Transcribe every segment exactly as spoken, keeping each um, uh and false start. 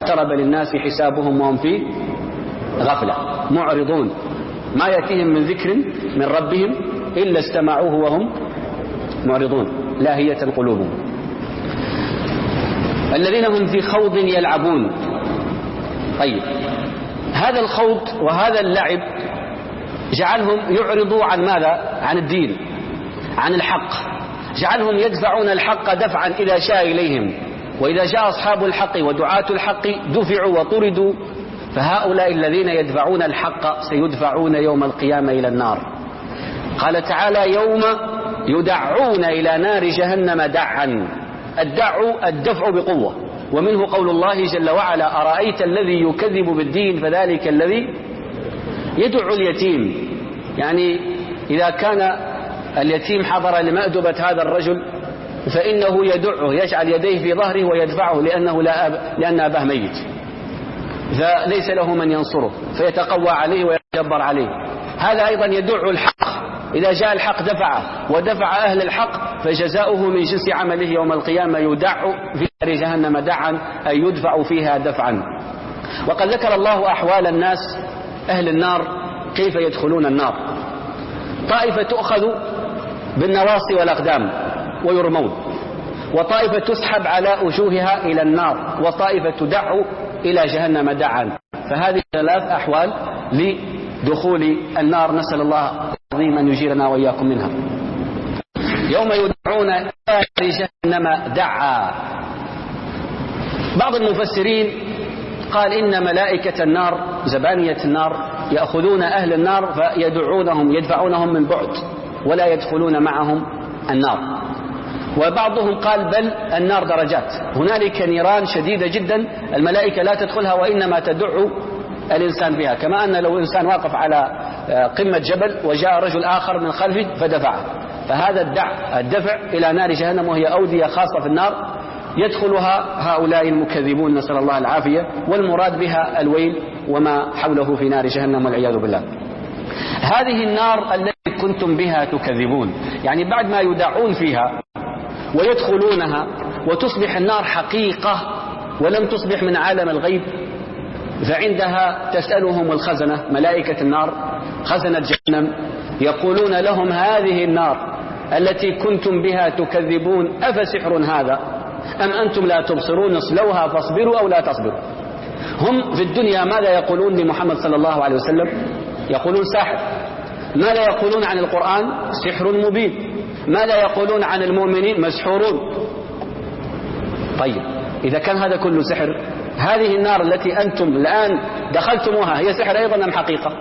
اقترب للناس حسابهم وهم في غفلة معرضون ما يأتيهم من ذكر من ربهم إلا استمعوه وهم معرضون لاهية قلوبهم. الذين هم في خوض يلعبون. طيب هذا الخوض وهذا اللعب جعلهم يعرضوا عن ماذا؟ عن الدين، عن الحق، جعلهم يدفعون الحق دفعا إذا شاء إليهم، وإذا جاء أصحاب الحق ودعاة الحق دفعوا وطردوا. فهؤلاء الذين يدفعون الحق سيدفعون يوم القيامة إلى النار. قال تعالى يوم يدعون إلى نار جهنم دعا. الدع الدفع بقوة، ومنه قول الله جل وعلا أرأيت الذي يكذب بالدين فذلك الذي يدعو اليتيم. يعني إذا كان اليتيم حضر لمأدبة هذا الرجل فإنه يدعه، يجعل يديه في ظهره ويدفعه لأنه لا أب لأن أباه ميت، فليس له من ينصره فيتقوى عليه ويتجبر عليه. هذا أيضا يدع الحق، إذا جاء الحق دفعه ودفع أهل الحق فجزاؤه من جنس عمله يوم القيامة يدع في نار جهنم دعا، أي يدفع فيها دفعا. وقد ذكر الله أحوال الناس أهل النار كيف يدخلون النار. طائفة تؤخذ بالنواصي والأقدام ويرمون، وطائفة تسحب على وجوهها إلى النار، وطائفة تدع إلى جهنم دعا. فهذه ثلاث أحوال لدخول النار، نسأل الله العظيم أن يجيرنا وإياكم منها. يوم يدعون إلى جهنم دعا. بعض المفسرين قال إن ملائكة النار زبانية النار يأخذون أهل النار فيدعونهم يدفعونهم من بعد ولا يدخلون معهم النار. وبعضهم قال بل النار درجات، هنالك نيران شديدة جدا الملائكة لا تدخلها وإنما تدع الإنسان فيها، كما أن لو إنسان واقف على قمة جبل وجاء رجل آخر من خلفه فدفعه. فهذا الدع الدفع إلى نار جهنم، وهي أودية خاصة في النار يدخلها هؤلاء المكذبون، نسأل الله العافية، والمراد بها الويل وما حوله في نار جهنم والعياذ بالله. هذه النار التي كنتم بها تكذبون، يعني بعد ما يدعون فيها ويدخلونها وتصبح النار حقيقة ولم تصبح من عالم الغيب، فعندها تسألهم الخزنة ملائكة النار خزنة جهنم يقولون لهم هذه النار التي كنتم بها تكذبون أفسحر هذا أم أنتم لا تبصرون اصلوها فاصبروا أو لا تصبروا. هم في الدنيا ماذا يقولون لمحمد صلى الله عليه وسلم؟ يقولون ساحر. ماذا يقولون عن القرآن؟ سحر مبين. ماذا يقولون عن المؤمنين؟ مسحورون. طيب إذا كان هذا كله سحر، هذه النار التي أنتم الآن دخلتموها هي سحر أيضا أم حقيقة؟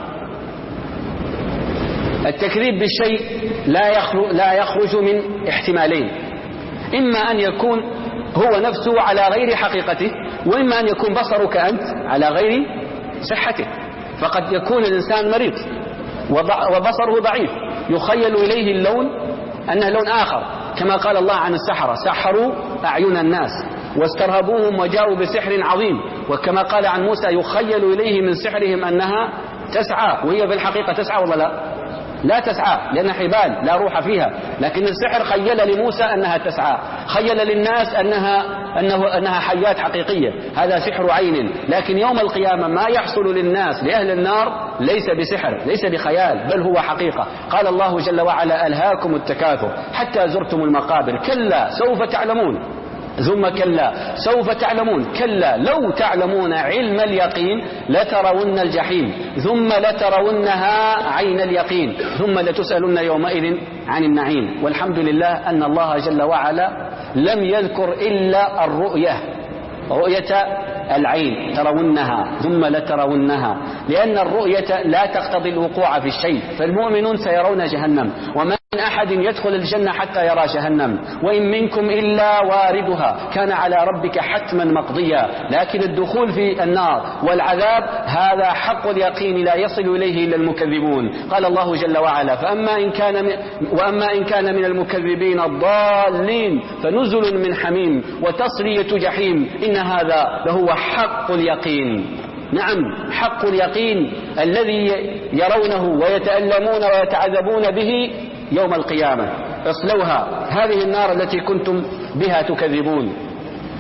التكذيب بالشيء لا يخرج من احتمالين، إما أن يكون هو نفسه على غير حقيقته، وإما أن يكون بصرك أنت على غير صحته. فقد يكون الإنسان مريض وبصره ضعيف يخيل إليه اللون أنه لون آخر، كما قال الله عن السحرة سحروا أعين الناس واسترهبوهم وجاءوا بسحر عظيم، وكما قال عن موسى يخيل إليه من سحرهم أنها تسعى، وهي في الحقيقة تسعى ولا لا؟ لا تسعى لأنها حبال لا روح فيها، لكن السحر خيل لموسى أنها تسعى، خيل للناس أنها, أنه أنها حيات حقيقية، هذا سحر عين. لكن يوم القيامة ما يحصل للناس لأهل النار ليس بسحر ليس بخيال، بل هو حقيقة. قال الله جل وعلا ألهاكم التكاثر حتى زرتم المقابر كلا سوف تعلمون ثم كلا سوف تعلمون كلا لو تعلمون علم اليقين لترون الجحيم ثم لترونها عين اليقين ثم لتسألن يومئذ عن النعيم. والحمد لله أن الله جل وعلا لم يذكر إلا الرؤية، رؤية العين ترونها ثم لترونها، لأن الرؤية لا تقتضي الوقوع في الشيء. فالمؤمنون سيرون جهنم، وما من أحد يدخل الجنة حتى يرى جهنم، وإن منكم إلا واردها كان على ربك حتما مقضيا. لكن الدخول في النار والعذاب هذا حق اليقين لا يصل إليه إلا المكذبون. قال الله جل وعلا فأما إن كان من وأما إن كان من المكذبين الضالين فنزل من حميم وتصلية جحيم إن هذا لهو حق اليقين. نعم حق اليقين الذي يرونه ويتألمون ويتعذبون به يوم القيامة. اصلوها هذه النار التي كنتم بها تكذبون.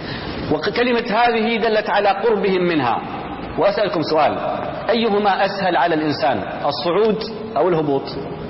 وكلمة هذه دلت على قربهم منها. وأسألكم سؤال، أيهما أسهل على الإنسان، الصعود أو الهبوط؟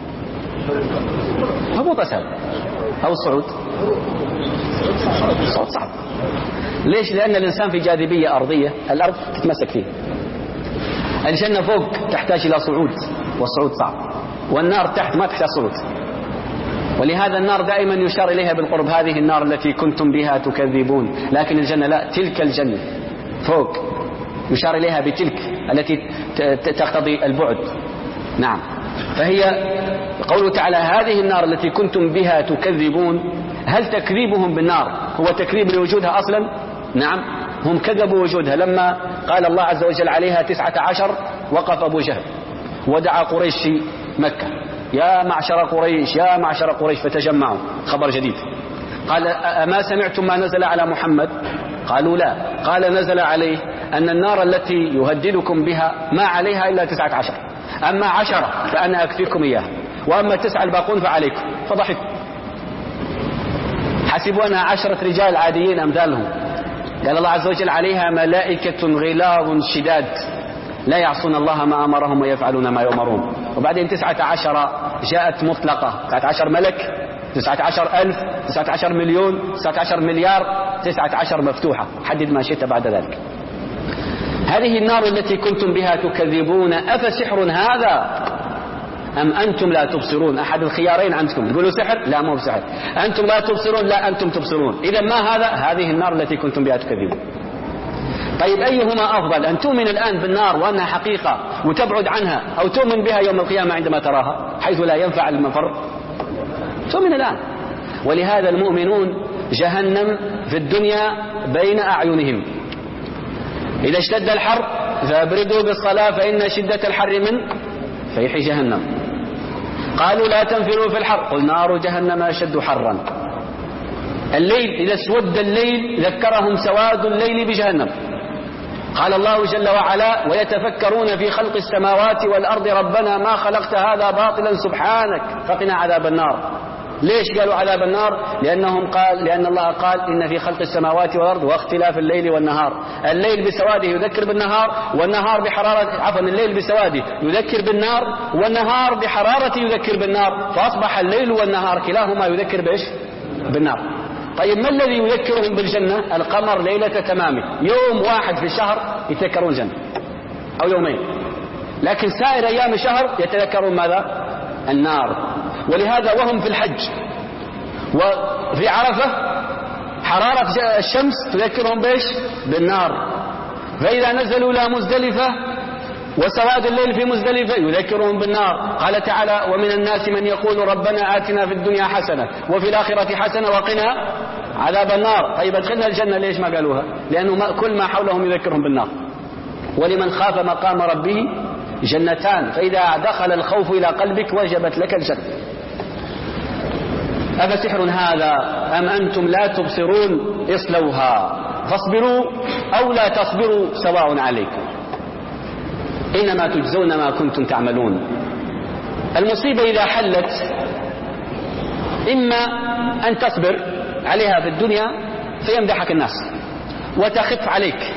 الهبوط أسهل، أو الصعود؟ الصعود صعب. ليش؟ لأن الإنسان في جاذبية أرضية، الأرض تتمسك فيه. الجنة فوق تحتاج إلى صعود، والصعود صعب، والنار تحت ما تحتاج صعود. ولهذا النار دائما يشار إليها بالقرب، هذه النار التي كنتم بها تكذبون. لكن الجنة لا، تلك الجنة فوق يشار إليها بتلك التي تقتضي البعد. نعم. فهي قوله تعالى هذه النار التي كنتم بها تكذبون، هل تكذيبهم بالنار هو تكذيب لوجودها أصلا؟ نعم، هم كذبوا وجودها. لما قال الله عز وجل عليها تسعة عشر وقف أبو جهل ودعا قريش في مكة، يا معشر قريش يا معشر قريش فتجمعوا، خبر جديد. قال أما سمعتم ما نزل على محمد؟ قالوا لا. قال نزل عليه أن النار التي يهددكم بها ما عليها إلا تسعة عشر، أما عشرة فأنا أكفيكم إياها، وأما تسعة الباقون فعليكم. فضحك، حسبوا أنها عشرة رجال عاديين أمثالهم. قال الله عز وجل عليها ملائكة غلاظ شداد لا يعصون الله ما أمرهم ويفعلون ما يؤمرون. وبعدين تسعة عشر جاءت مطلقة، تسعة عشر ملك، تسعة عشر ألف، تسعة عشر مليون، تسعة عشر مليار، تسعة عشر مفتوحة، حدد ما شئت بعد ذلك. هذه النار التي كنتم بها تكذبون أفسحر هذا أم أنتم لا تبصرون؟ أحد الخيارين عندكم، يقولوا سحر، لا مو بسحر. أنتم لا تبصرون، لا أنتم تبصرون. إذا ما هذا؟ هذه النار التي كنتم بها تكذبون. طيب أيهما أفضل، أن تؤمن الآن بالنار وأنها حقيقة وتبعد عنها، أو تؤمن بها يوم القيامة عندما تراها حيث لا ينفع المفر؟ تؤمن الآن. ولهذا المؤمنون جهنم في الدنيا بين أعينهم، إذا اشتد الحر فابردوا بالصلاة فإن شدة الحر من فيح جهنم. قالوا لا تنفروا في الحر، قل نار جهنم أشد حرا. الليل إذا اسود الليل ذكرهم سواد الليل بجهنم. قال الله جل وعلا ويتفكرون في خلق السماوات والأرض ربنا ما خلقت هذا باطلا سبحانك فقنا عذاب النار. ليش قالوا عذاب النار؟ لأنهم قال لأن الله قال إن في خلق السماوات والأرض واختلاف الليل والنهار. الليل بسواده يذكر بالنهار، والنهار بحرارة عفوا الليل بسواده يذكر بالنار، والنهار بحرارة يذكر بالنار، فأصبح الليل والنهار كلاهما يذكر بإيش؟ بالنار. طيب ما الذي يذكرهم بالجنة؟ القمر ليلة تمامه، يوم واحد في الشهر يتذكرون الجنة أو يومين، لكن سائر أيام الشهر يتذكرون ماذا؟ النار. ولهذا وهم في الحج وفي عرفة حرارة الشمس تذكرهم بإيش؟ بالنار. فإذا نزلوا إلى مزدلفة وسواد الليل في مزدلفة يذكرهم بالنار. قال تعالى ومن الناس من يقول ربنا آتنا في الدنيا حسنة وفي الآخرة حسنة وقنا عذاب النار. طيب ادخلنا الجنة، ليش ما قالوها؟ لأنه ما كل ما حولهم يذكرهم بالنار. ولمن خاف مقام ربه جنتان، فإذا دخل الخوف إلى قلبك وجبت لك الجنة. أفسحر هذا أم أنتم لا تبصرون اصلوها فاصبروا أو لا تصبروا سواء عليكم إنما تجزون ما كنتم تعملون. المصيبة إذا حلت إما أن تصبر عليها في الدنيا فيمدحك الناس وتخف عليك،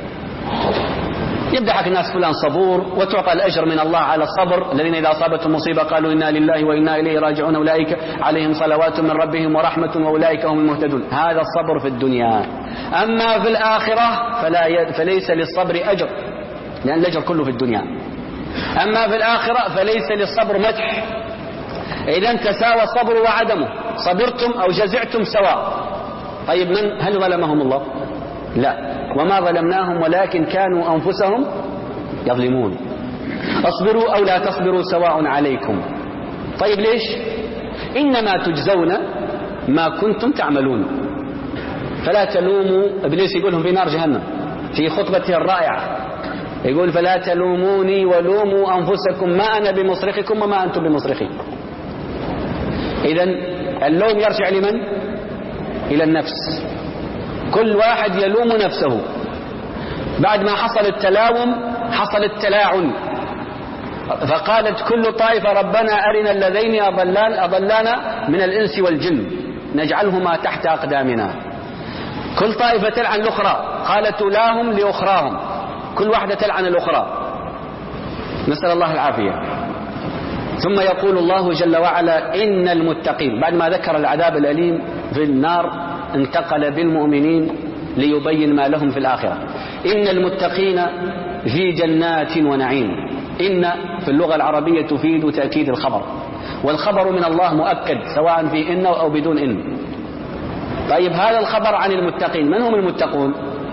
يمدحك الناس فلان صبور وتعطى الأجر من الله على الصبر. الذين إذا أصابتهم مصيبة قالوا إنا لله وإنا إليه راجعون أولئك عليهم صلوات من ربهم ورحمة وأولئك هم المهتدون. هذا الصبر في الدنيا. أما في الآخرة فلا ي... فليس للصبر أجر، لأن الأجر كله في الدنيا. أما في الآخرة فليس للصبر مدح. إذا تساوى الصبر وعدمه، صبرتم أو جزعتم سواء. طيب من هل ظلمهم الله؟ لا، وما ظلمناهم ولكن كانوا أنفسهم يظلمون. اصبروا أو لا تصبروا سواء عليكم. طيب ليش؟ إنما تجزون ما كنتم تعملون. فلا تلوموا، إبليس يقولهم في نار جهنم في خطبته الرائعة، يقول فلا تلوموني ولوموا أنفسكم ما أنا بمصرخكم وما أنتم بمصرخي. إذن اللوم يرجع لمن؟ إلى النفس. كل واحد يلوم نفسه. بعد ما حصل التلاوم حصل التلاعن، فقالت كل طائفة ربنا أرنا الذين أضلان أضلانا من الإنس والجن نجعلهما تحت أقدامنا. كل طائفة تلعن الأخرى، قالت أولاهم لأخراهم، كل واحدة تلعن الأخرى، نسأل الله العافية. ثم يقول الله جل وعلا إن المتقين، بعد ما ذكر العذاب الأليم في النار انتقل بالمؤمنين ليبين ما لهم في الآخرة. إن المتقين في جنات ونعيم. إن في اللغة العربية تفيد تأكيد الخبر، والخبر من الله مؤكد سواء في إن أو بدون إن. طيب هذا الخبر عن المتقين، من هم المتقون؟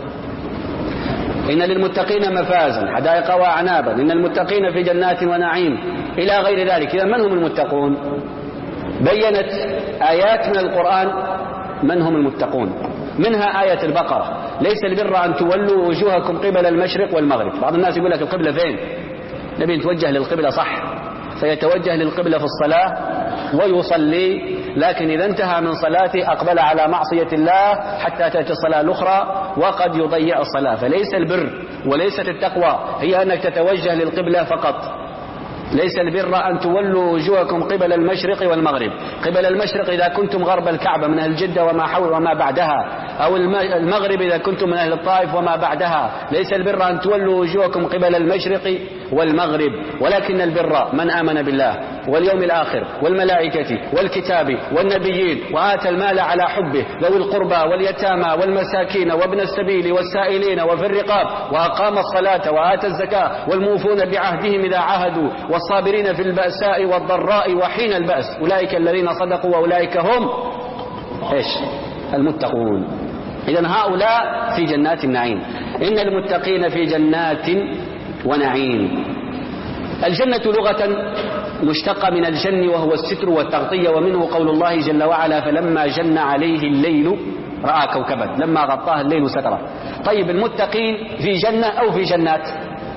إن للمتقين مفازا حدائق وأعنابا، إن المتقين في جنات ونعيم إلى غير ذلك. إذا من هم المتقون؟ بينت آيات من القرآن من هم المتقون، منها آية البقرة ليس البر أن تولوا وجوهكم قبل المشرق والمغرب. بعض الناس يقول لك القبلة فين؟ نبي نتوجه للقبلة صح، فيتوجه للقبلة في الصلاة ويصلي، لكن إذا انتهى من صلاته أقبل على معصية الله حتى تأتي الصلاة الأخرى وقد يضيع الصلاة. فليس البر وليست التقوى هي أنك تتوجه للقبلة فقط. ليس البر أن تولوا وجوهكم قبل المشرق والمغرب. قبل المشرق إذا كنتم غرب الكعبة من أهل جدة وما حول وما بعدها، أو المغرب إذا كنتم من أهل الطائف وما بعدها. ليس البر أن تولوا وجوهكم قبل المشرق والمغرب، ولكن البر من آمن بالله واليوم الآخر والملائكة والكتاب والنبيين وآتى المال على حبه ذوي القربى واليتامى والمساكين وابن السبيل والسائلين وفي الرقاب وأقام الصلاة وآتى الزكاة والموفون بعهدهم إذا عاهدوا والصابرين في البأساء والضراء وحين البأس أولئك الذين صدقوا وأولئك هم إيش؟ المتقون. إذن هؤلاء في جنات النعيم. إن المتقين في جنات ونعيم. الجنة لغة مشتقة من الجن وهو الستر والتغطية، ومنه قول الله جل وعلا فلما جن عليه الليل رأى كوكبا لما غطاه الليل ستره. طيب المتقين في جنة أو في جنات؟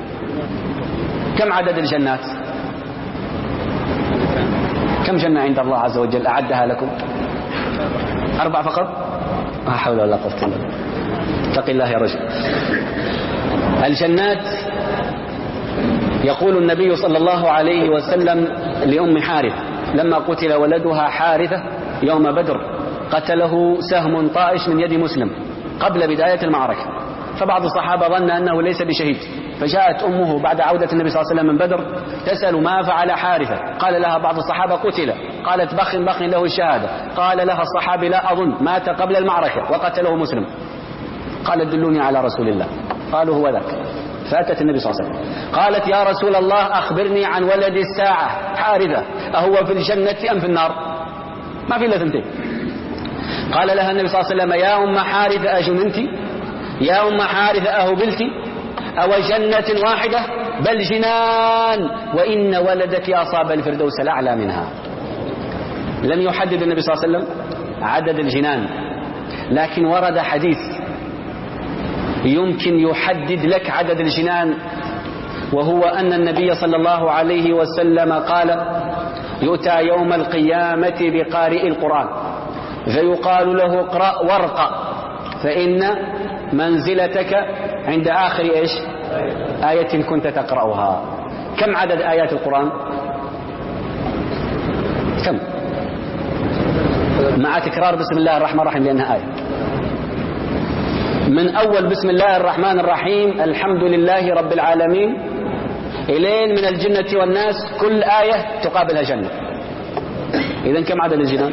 كم عدد الجنات؟ كم جنة عند الله عز وجل أعدها لكم؟ أربع فقط؟ لا حول ولا قوة إلا بالله. اتق الله يا رجل. الجنات يقول النبي صلى الله عليه وسلم لأم حارثة لما قتل ولدها حارثة يوم بدر، قتله سهم طائش من يد مسلم قبل بداية المعركة، فبعض الصحابة ظن أنه ليس بشهيد، فجاءت أمه بعد عودة النبي صلى الله عليه وسلم من بدر تسأل ما فعل حارثة. قال لها بعض الصحابة قتل، قالت بخ بخ له الشهادة. قال لها الصحابي لا أظن مات قبل المعركة وقتله مسلم. قالت دلوني على رسول الله. قالوا هو ذاك. فأتت النبي صلى الله عليه وسلم قالت يا رسول الله أخبرني عن ولد الساعة حارثة أهو في الجنة أم في النار؟ ما في إلا ثنتين. قال لها النبي صلى الله عليه وسلم يا أم حارثة أجننت؟ يا أم حارثة أهبلت؟ أو جنة واحدة؟ بل جنان، وإن ولدك أصاب الفردوس الأعلى منها. لم يحدد النبي صلى الله عليه وسلم عدد الجنان، لكن ورد حديث يمكن يحدد لك عدد الجنان، وهو أن النبي صلى الله عليه وسلم قال يؤتى يوم القيامة بقارئ القرآن فيقال له اقرأ وارقى فإن منزلتك عند آخر إيش؟ آية كنت تقرأها. كم عدد آيات القرآن؟ كم؟ مع تكرار بسم الله الرحمن الرحيم لأنها آية. من أول بسم الله الرحمن الرحيم الحمد لله رب العالمين إلين من الجنة والناس كل آية تقابلها جنة. إذن كم عدد الجنان؟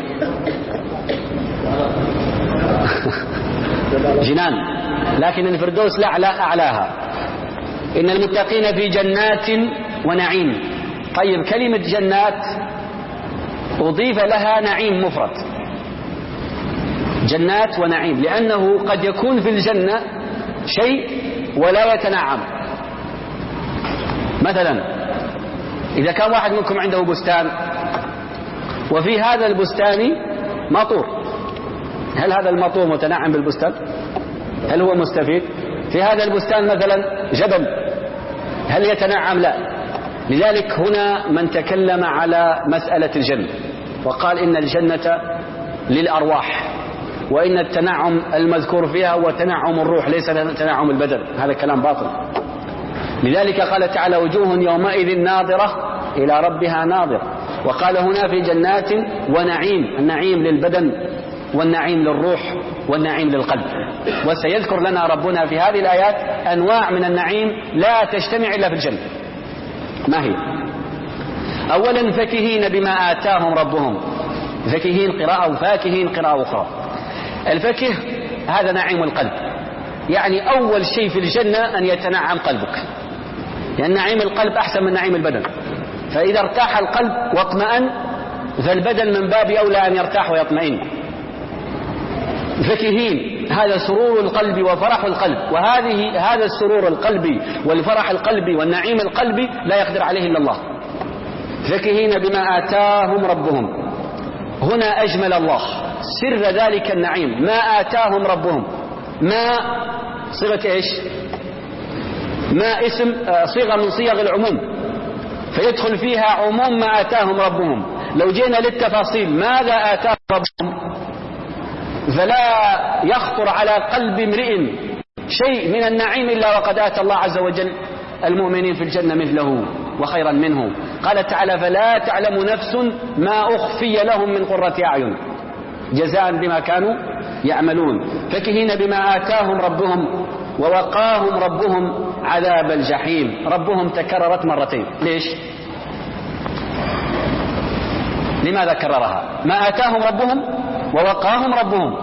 جنان، لكن الفردوس الأعلى أعلاها. إن المتقين في جنات ونعيم. طيب كلمة جنات أضيف لها نعيم مفرد، جنات ونعيم، لأنه قد يكون في الجنة شيء ولا يتنعم. مثلا إذا كان واحد منكم عنده بستان وفي هذا البستان مطور، هل هذا المطور متنعم بالبستان؟ هل هو مستفيد؟ في هذا البستان مثلا جبل، هل يتنعم؟ لا. لذلك هنا من تكلم على مسألة الجنة وقال إن الجنة للأرواح، وإن التنعم المذكور فيها هو تنعم الروح ليس تنعم البدن. هذا كلام باطل. لذلك قال تعالى وجوه يومئذ ناظرة إلى ربها ناظرة. وقال هنا في جنات ونعيم، النعيم للبدن والنعيم للروح. والنعيم للقلب. وسيذكر لنا ربنا في هذه الآيات أنواع من النعيم لا تجتمع إلا في الجنة. ما هي؟ أولا فكهين بما آتاهم ربهم. فكهين قراءة وفاكهين قراءة أخرى. الفكه هذا نعيم القلب، يعني أول شيء في الجنة أن يتنعم قلبك، لأن يعني نعيم القلب أحسن من نعيم البدن. فإذا ارتاح القلب واطمأن فالبدن من باب أولى أن يرتاح ويطمئن. فكهين هذا سرور القلب وفرح القلب، وهذه هذا السرور القلبي والفرح القلبي والنعيم القلبي لا يقدر عليه إلا الله. فكهين بما آتاهم ربهم، هنا أجمل الله سر ذلك النعيم. ما آتاهم ربهم، ما صيغة إيش؟ ما اسم صيغة من صيغ العموم، فيدخل فيها عموم ما آتاهم ربهم. لو جينا للتفاصيل ماذا آتاهم ربهم فلا يخطر على قلب امرئ شيء من النعيم إلا وقد آتى الله عز وجل المؤمنين في الجنة مثله وخيرا منه. قال تعالى فلا تعلم نفس ما أخفي لهم من قرة أعين جزاء بما كانوا يعملون. فكهين بما آتاهم ربهم ووقاهم ربهم عذاب الجحيم. ربهم تكررت مرتين، ليش؟ لماذا كررها؟ ما آتاهم ربهم ووقاهم ربهم.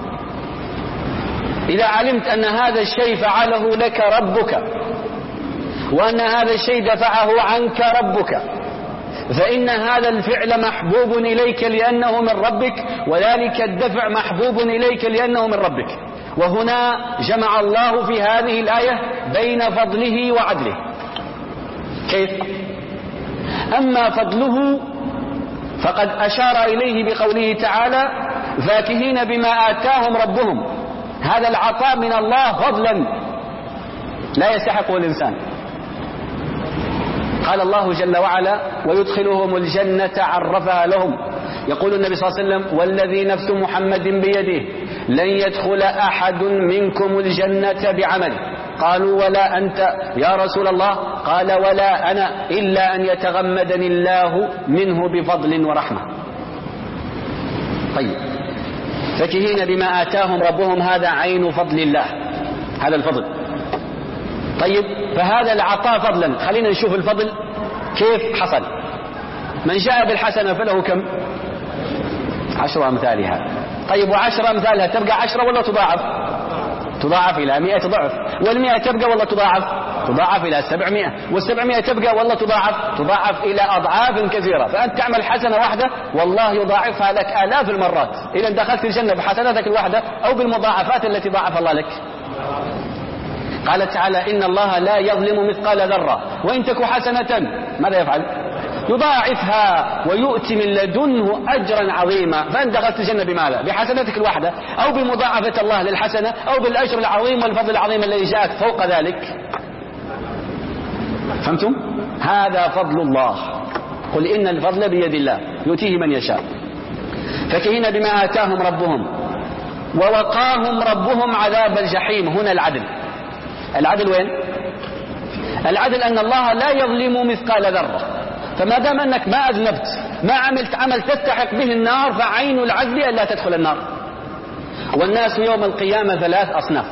إذا علمت أن هذا الشيء فعله لك ربك وأن هذا الشيء دفعه عنك ربك فإن هذا الفعل محبوب إليك لأنه من ربك، وذلك الدفع محبوب إليك لأنه من ربك. وهنا جمع الله في هذه الآية بين فضله وعدله. كيف؟ أما فضله فقد أشار إليه بقوله تعالى فاكهين بما آتاهم ربهم. هذا العطاء من الله فضلا لا يستحقه الإنسان. قال الله جل وعلا ويدخلهم الجنة عرفها لهم. يقول النبي صلى الله عليه وسلم والذي نفس محمد بيده لن يدخل أحد منكم الجنة بعمله. قالوا ولا أنت يا رسول الله؟ قال ولا أنا إلا أن يتغمدني الله منه بفضل ورحمة. طيب فكهين بما آتاهم ربهم هذا عين فضل الله، هذا الفضل. طيب فهذا العطاء فضلا، خلينا نشوف الفضل كيف حصل. من جاء بالحسنة فله كم؟ عشر أمثالها. طيب وعشر أمثالها تبقى عشرة ولا تضاعف؟ تضاعف إلى مئة ضعف. والمئة تبقى ولا تضاعف؟ تضاعف إلى سبعمائة. والسبعمائة تبقى ولا تضاعف؟ تضاعف إلى أضعاف كثيرة. فأنت تعمل حسنة واحدة والله يضاعفها لك آلاف المرات إذا دخلت الجنة بحسناتك الواحدة أو بالمضاعفات التي ضاعف الله لك. قال تعالى إن الله لا يظلم مثقال ذرة وإن تك حسنة ماذا يفعل؟ يضاعفها ويؤتي من لدنه أجرا عظيما. فأنت دخلت الجنة بماذا؟ بحسناتك الواحدة أو بمضاعفة الله للحسنة أو بالأجر العظيم والفضل العظيم الذي جاءك فوق ذلك. فهمتم؟ هذا فضل الله. قل إن الفضل بيد الله يؤتيه من يشاء. فكهين بما آتاهم ربهم ووقاهم ربهم عذاب الجحيم. هنا العدل. العدل وين؟ العدل أن الله لا يظلم مثقال ذرة. فما دام أنك ما أذنبت ما عملت عمل تستحق به النار فعين العدل ألا تدخل النار. والناس يوم القيامة ثلاث أصناف: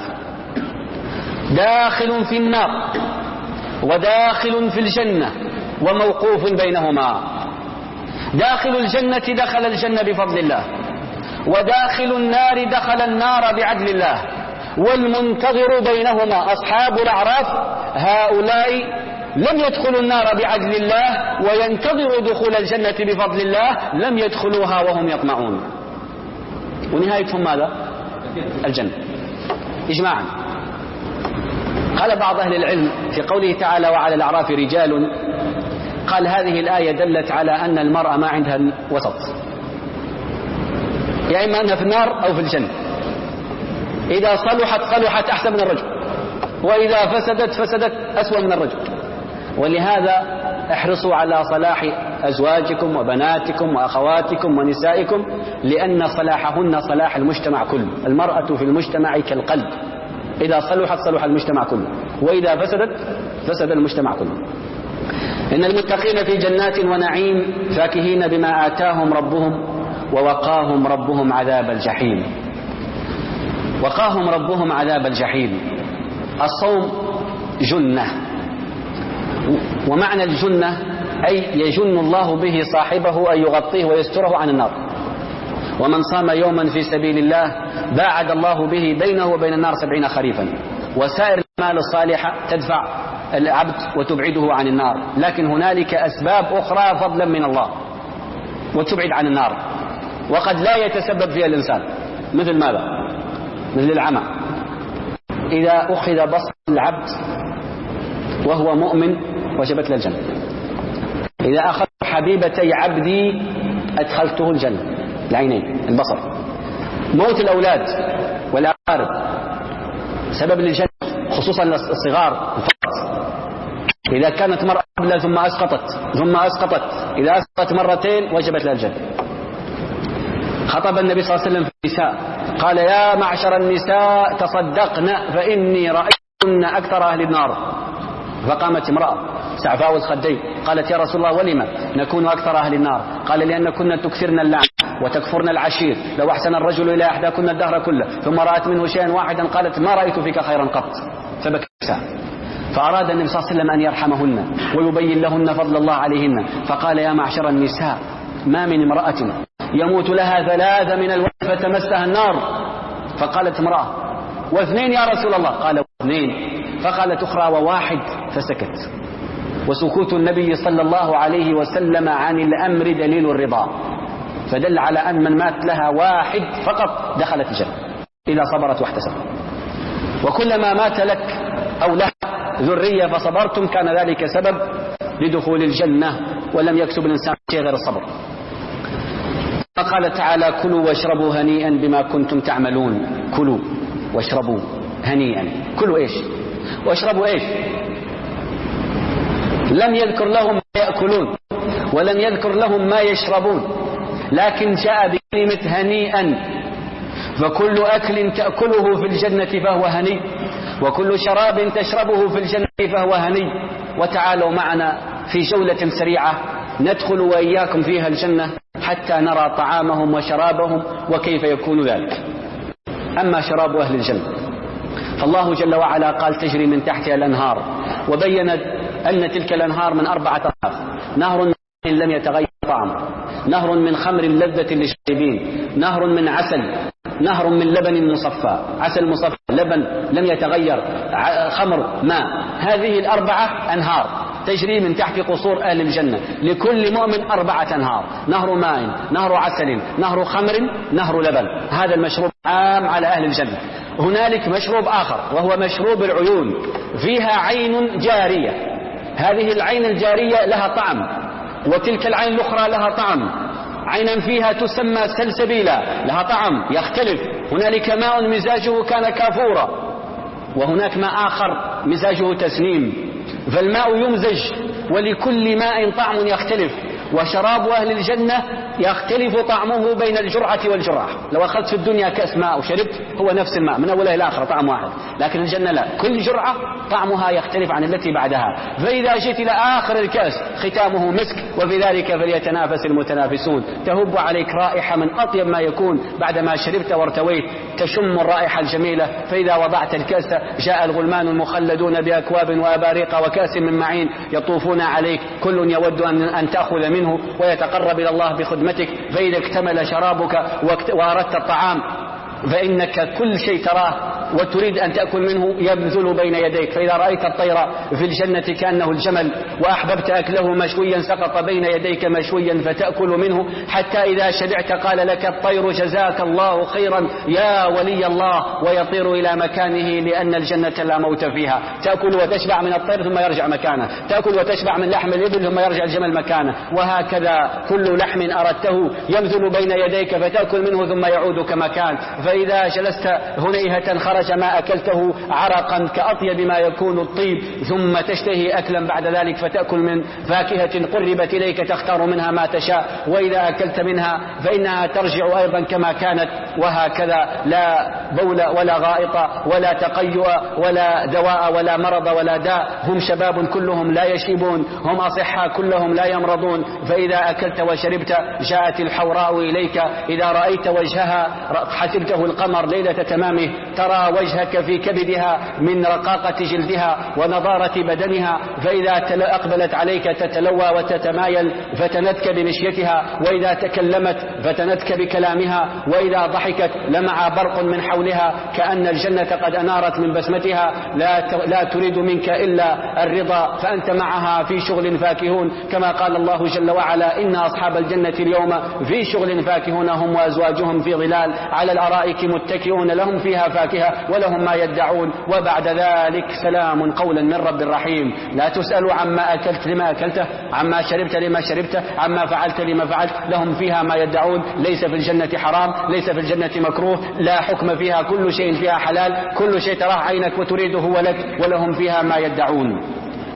داخل في النار وداخل في الجنة وموقوف بينهما. داخل الجنة دخل الجنة بفضل الله، وداخل النار دخل النار بعدل الله، والمنتظر بينهما أصحاب الأعراف هؤلاء لم يدخلوا النار بعدل الله وينتظروا دخول الجنة بفضل الله، لم يدخلوها وهم يطمعون. ونهايتهم ماذا؟ الجنة إجماعا. قال بعض أهل العلم في قوله تعالى وعلى الأعراف رجال، قال هذه الآية دلت على أن المرأة ما عندها وسط، يا إما أنها في النار أو في الجنة. إذا صلحت صلحت أحسن من الرجل، وإذا فسدت فسدت أسوأ من الرجل. ولهذا احرصوا على صلاح أزواجكم وبناتكم وأخواتكم ونسائكم، لأن صلاحهن صلاح المجتمع كله. المرأة في المجتمع كالقلب، إذا صلحت صلح المجتمع كله، وإذا فسدت فسد المجتمع كله. إن المتقين في جنات ونعيم فاكهين بما آتاهم ربهم ووقاهم ربهم عذاب الجحيم. وقاهم ربهم عذاب الجحيم. الصوم جنة، ومعنى الجنة أي يجن الله به صاحبه أن يغطيه ويستره عن النار. ومن صام يوما في سبيل الله باعد الله به بينه وبين النار سبعين خريفا. وسائر الأعمال الصالحة تدفع العبد وتبعده عن النار، لكن هنالك أسباب أخرى فضلا من الله وتبعد عن النار وقد لا يتسبب فيها الإنسان، مثل ماذا؟ مثل العمى. إذا أخذ بصر العبد وهو مؤمن وجبت له الجنة. إذا أخذ حبيبتي عبدي أدخلته الجنة، العينين، البصر. موت الأولاد والأقارب سبب للجنة، خصوصا الصغار الفقط. إذا كانت مرأة قبلها ثم أسقطت ثم أسقطت إذا أسقطت مرتين وجبت لها الجنة. خطب النبي صلى الله عليه وسلم في النساء قال: يا معشر النساء تصدقن فإني رأيتن أكثر أهل النار. فقامت امرأة سعفاء الخدين قالت: يا رسول الله ولما نكون أكثر أهل النار؟ قال: لأن كنا تكثرن اللعن وتكفرن العشير، لو أحسن الرجل إلى إحداكن الدهر كله ثم رأت منه شيئا واحدا قالت: ما رأيت فيك خيرا قط. فبكى النساء. فأراد النبي صلى الله عليه وسلم أن يرحمهن ويبين لهن فضل الله عليهن، فقال: يا معشر النساء ما من امرأة يموت لها ثلاثة من الوقت فتمسها النار. فقالت امرأة: واثنين يا رسول الله؟ قال: واثنين. فقالت أخرى: وواحد. فسكت. وسكوت النبي صلى الله عليه وسلم عن الأمر دليل الرضا، فدل على أن من مات لها واحد فقط دخلت الجنة إذا صبرت واحتسبت. وكلما مات لك أو لها ذرية فصبرتم كان ذلك سبب لدخول الجنة، ولم يكسب الإنسان شيء غير الصبر. فقال تعالى: كلوا واشربوا هنيئا بما كنتم تعملون. كلوا واشربوا هنيئا. كلوا إيش واشربوا إيش؟ لم يذكر لهم ما يأكلون ولم يذكر لهم ما يشربون، لكن جاء بكلمة هنيئا. فكل أكل تأكله في الجنة فهو هني، وكل شراب تشربه في الجنة فهو هني. وتعالوا معنا في جولة سريعة ندخل وإياكم فيها الجنة حتى نرى طعامهم وشرابهم وكيف يكون ذلك. أما شراب أهل الجنة فالله جل وعلا قال: تجري من تحتها الأنهار، وبين أن تلك الأنهار من أربعة أنهار: نهر من لم يتغير طعمه، نهر من خمر لذة للشاربين، نهر من عسل، نهر من لبن مصفى، عسل مصفى، لبن لم يتغير، خمر، ماء. هذه الأربعة أنهار تجري من تحت قصور أهل الجنة، لكل مؤمن أربعة أنهار: نهر ماء، نهر عسل، نهر خمر، نهر لبن. هذا المشروب عام على أهل الجنة. هنالك مشروب آخر وهو مشروب العيون، فيها عين جارية. هذه العين الجارية لها طعم، وتلك العين الأخرى لها طعم. عينا فيها تسمى سلسبيلا لها طعم يختلف. هنالك ماء مزاجه كان كافورا، وهناك ماء آخر مزاجه تسنيم. فالماء يمزج، ولكل ماء طعم يختلف. وشراب أهل الجنة يختلف طعمه بين الجرعة والجرعة. لو أخذت في الدنيا كأس ماء وشربت هو نفس الماء من أوله إلى آخره طعم واحد، لكن الجنة لا، كل جرعة طعمها يختلف عن التي بعدها. فإذا جئت إلى آخر الكأس ختامه مسك، وفي ذلك فليتنافس المتنافسون. تهب عليك رائحة من أطيب ما يكون بعدما شربت وارتويت، تشم الرائحة الجميلة. فإذا وضعت الكأس جاء الغلمان المخلدون بأكواب وأباريق وكأس من معين يطوفون عليك، كل يود أن تأخذ منه ويتقرب إلى الله بخدمتك. فإذا اكتمل شرابك وأردت الطعام فإنك كل شيء تراه وتريد أن تأكل منه يبذل بين يديك. فإذا رأيت الطير في الجنة كأنه الجمل وأحببت أكله مشويا سقط بين يديك مشويا فتأكل منه، حتى إذا شبعت قال لك الطير: جزاك الله خيرا يا ولي الله، ويطير إلى مكانه، لأن الجنة لا موت فيها. تأكل وتشبع من الطير ثم يرجع مكانه، تأكل وتشبع من لحم الإبل ثم يرجع الجمل مكانه، وهكذا كل لحم أردته يبذل بين يديك فتأكل منه ثم يعود كما كان. فإذا جلست هنيهة خرج خرج ما أكلته عرقا كأطيب ما يكون الطيب، ثم تشتهي أكلا بعد ذلك فتأكل من فاكهة قربت إليك تختار منها ما تشاء، وإذا أكلت منها فإنها ترجع أيضا كما كانت، وهكذا لا بول ولا غائط ولا تقيؤ ولا دواء ولا مرض ولا داء. هم شباب كلهم لا يشيبون، هم أصحاء كلهم لا يمرضون. فإذا أكلت وشربت جاءت الحوراء إليك، إذا رأيت وجهها حسبته القمر ليلة تمامه، ترى وجهك في كبدها من رقاقة جلدها ونضارة بدنها، فإذا أقبلت عليك تتلوى وتتمايل فتنتك بمشيتها، وإذا تكلمت فتنتك بكلامها، وإذا ضحكت لمع برق من حولها كأن الجنة قد أنارت من بسمتها، لا لا تريد منك إلا الرضا، فأنت معها في شغل فاكهون، كما قال الله جل وعلا: إن أصحاب الجنة اليوم في شغل فاكهون هم وأزواجهم في ظلال على الأرائك متكئون لهم فيها فاكهة ولهم ما يدعون، وبعد ذلك سلام قولا من رب رحيم. لا تسأل عما أكلت لما أكلته، عما شربت لما شربته، عما فعلت لما فعلت، لهم فيها ما يدعون. ليس في الجنة حرام، ليس في الجنة مكروه، لا حكم فيها، كل شيء فيها حلال، كل شيء تراه عينك وتريده هو لك، ولهم فيها ما يدعون.